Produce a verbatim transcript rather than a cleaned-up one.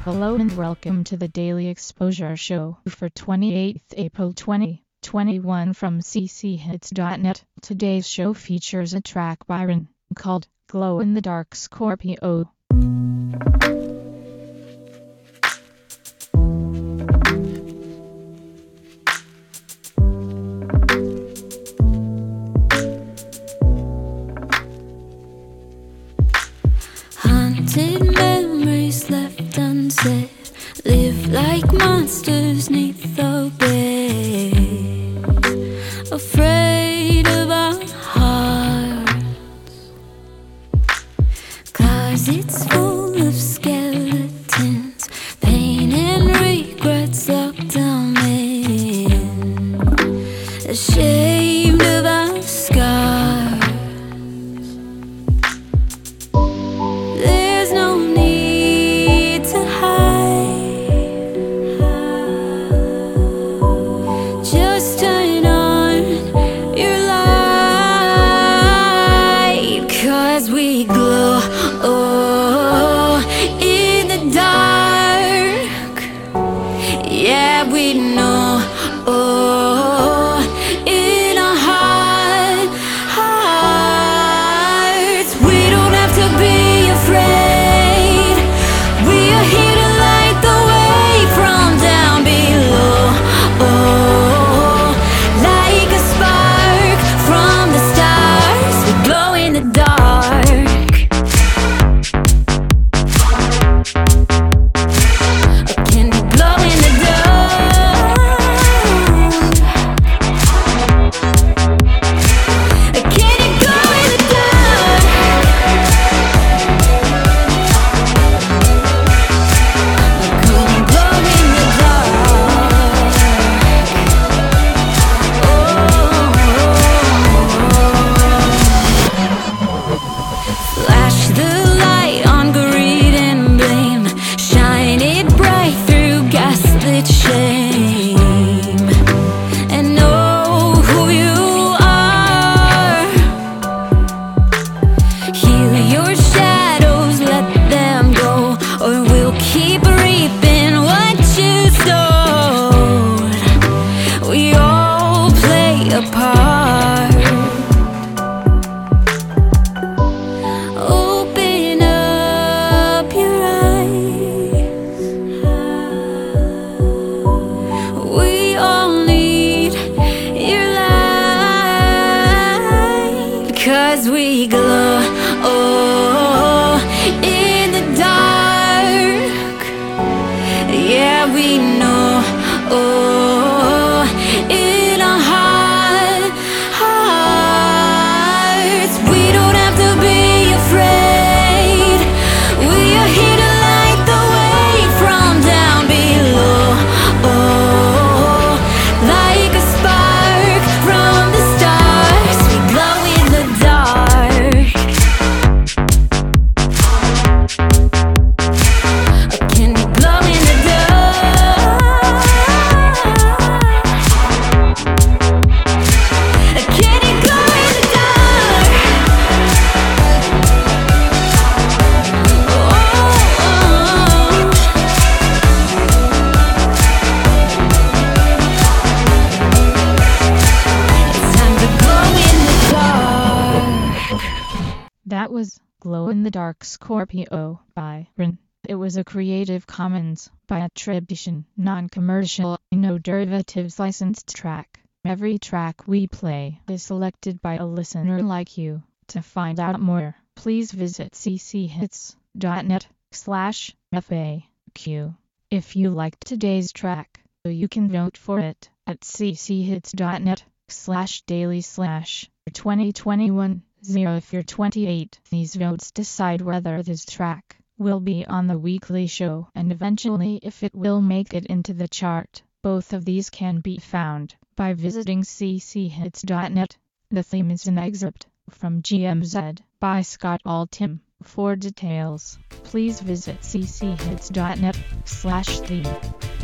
Hello and welcome to the Daily Exposure Show for twenty-eighth April twenty twenty-one from c c hits dot net. Today's show features a track by Ren called Glow in the Dark Scorpio. Haunted memories left unsaid, live like monsters neath the bed, afraid of our hearts. Closets full of skeletons, pain and regrets locked down in, ashamed of our scars. We glow, oh, in the dark. Yeah, we know, oh, in our heart, hearts. We don't have to be afraid. We are here to light the way from down below, oh, like a spark from the stars. We glow in the dark. Shame, and know who you are. Heal your shadows, let them go, or we'll keep reaping what you sowed. We all play a part. Open up your eyes. We all need your light, 'cause we glow, oh, in the dark. Yeah, we know, oh, in our heart, hearts. We don't have to be afraid. We are here to light the way from down below, oh, like a spark from the stars. We glow in the dark. Can we glow in the dark? Can you glow in the dark? Oh, it's time to glow in the dark. That was Glow in the Dark Scorpio by Ren. It was a Creative Commons by attribution, non-commercial, no derivatives licensed track. Every track we play is selected by a listener like you. To find out more, please visit c c hits dot net slash F A Q. If you liked today's track, you can vote for it at c c hits dot net slash daily slash twenty twenty-one zero. If you're twenty-eight, these votes decide whether this track will be on the weekly show and eventually if it will make it into the chart. Both of these can be found by visiting c c hits dot net. The theme is an excerpt from G M Z by Scott Altham. For details, please visit c c hits dot net slash theme.